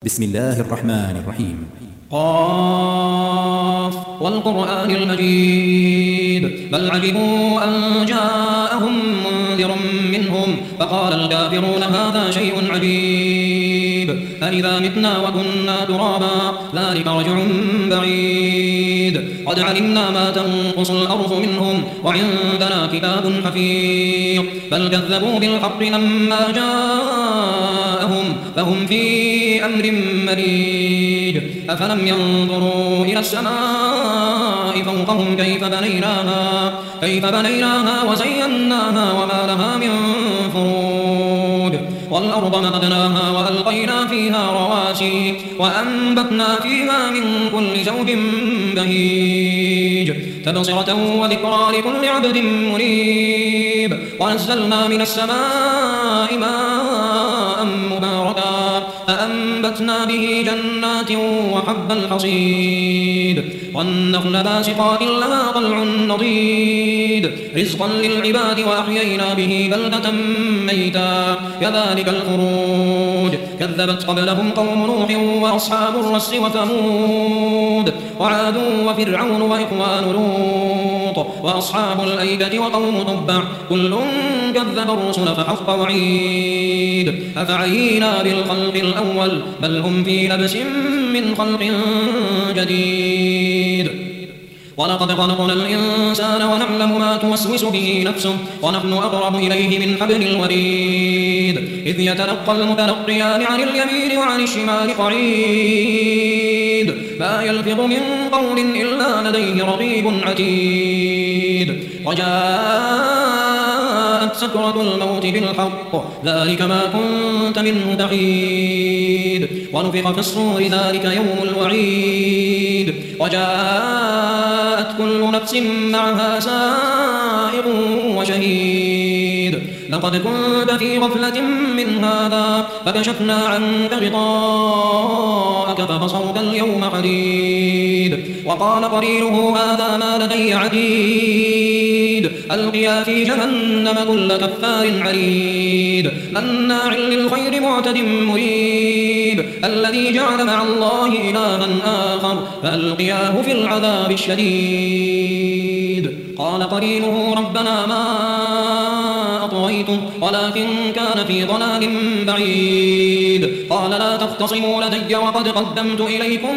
بسم الله الرحمن الرحيم. قاف والقرآن المجيد بل عجبوا أن جاءهم منذر منهم فقال الكافرون هذا شيء عجيب أإذا متنا وكنا ترابا ذلك رجع بعيد قد علمنا ما تنقص الأرض منهم وعندنا كتاب حفيظ بل كذبوا بالحق لما جاءهم فهم في أمر مريج أفلم ينظروا إلى السماء فوقهم كيف بنيناها وزيناها وما لها من فروج والأرض مددناها وألقينا فيها رواسي وأنبتنا فيها من كل زوج بهيج تبصرة وذكرى لكل عبد منيب ونزلنا من السماء ماء مباركا فأنبتنا به جنات وحب الحصيد والنخل باسقات لها طلع نضيد رزقا للعباد وأحيينا به بلدة ميتا كذلك الخروج كذبت قبلهم قوم نوح وأصحاب الرس وثمود وعاد وفرعون وإخوان لوط وأصحاب الأيكة وقوم تبع كل كذب الرسل فحق وعيد أفعينا بالخلق الأول بل هم في لبس من خلق جديد ولقد خلقنا الإنسان ونعلم ما توسوس به نفسه ونحن أقرب إليه من حبل الوريد إذ يتلقى المتلقيان عن اليمين وعن الشمال قعيد ما يلفظ من قول إلا لديه رقيب عتيد وجاءت سكرة الموت بالحق ذلك ما كنت منه تحيد ونفخ في الصور ذلك يوم الوعيد وجاءت كل نفس معها سائق وشهيد لقد كنت في غفلة من هذا فكشفنا عنك غطاءك فبصرك اليوم حديد وقال قرينه هذا ما لدي عتيد ألقيا في جهنم كل كفار عنيد مناع للخير معتد مريب الذي جعل مع الله إلها آخر فألقياه في العذاب الشديد قال قرينه ربنا ما أطغيته ولكن كان في ضلال بعيد قال لا تختصموا لدي وقد قدمت إليكم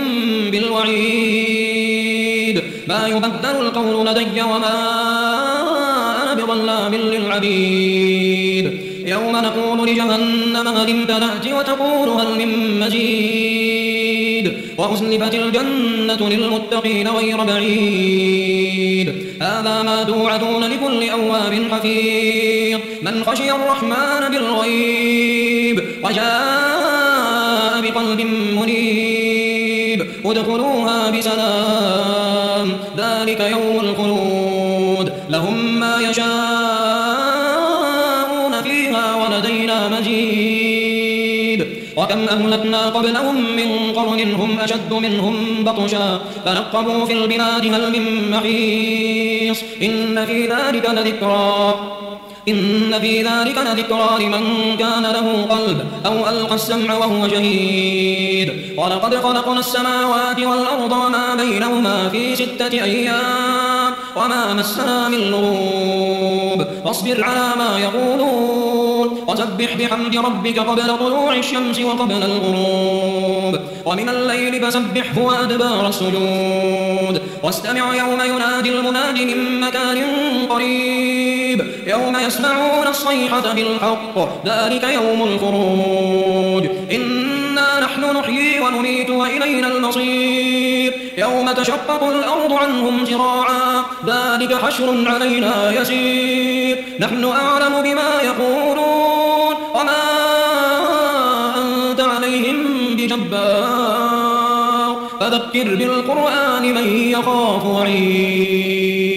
بالوعيد ما يبدل القول لدي وما أنا بظلام للعبيد يوم نقول لجهنم هل امتلأت وتقول هل من مزيد وأزلفت الجنة للمتقين غير بعيد هذا ما توعدون لكل أواب حفيظ من خشي الرحمن بالغيب وجاء بقلب منيب ادخلوها بسلام ذلك يوم الخلود لهم ما يشاءون فيها ولدينا مزيد وكم أهلكنا قبلهم من قرن هم أشد منهم بطشا فنقبوا في البلاد هل من محيص إن في ذلك لذكرى لمن كان له قلب أو ألقى السمع وهو شهيد ولقد خلقنا السماوات والأرض وما بينهما في 6 أيام وما مسنا من لغوب فاصبر على ما يقولون وسبح بحمد ربك قبل طلوع الشمس وقبل الغروب ومن الليل فسبحه وأدبار السجود واستمع يوم ينادي المناد من مكان قريب يوم يسمعون الصيحة بالحق ذلك يوم الخروج إنا نحن نحيي ونميت وإلينا المصير يوم تشقق الأرض عنهم سراعا ذلك حشر علينا يسير نحن أعلم بما يقولون وما أنت عليهم بجبار فذكر بالقرآن من يخاف وعيد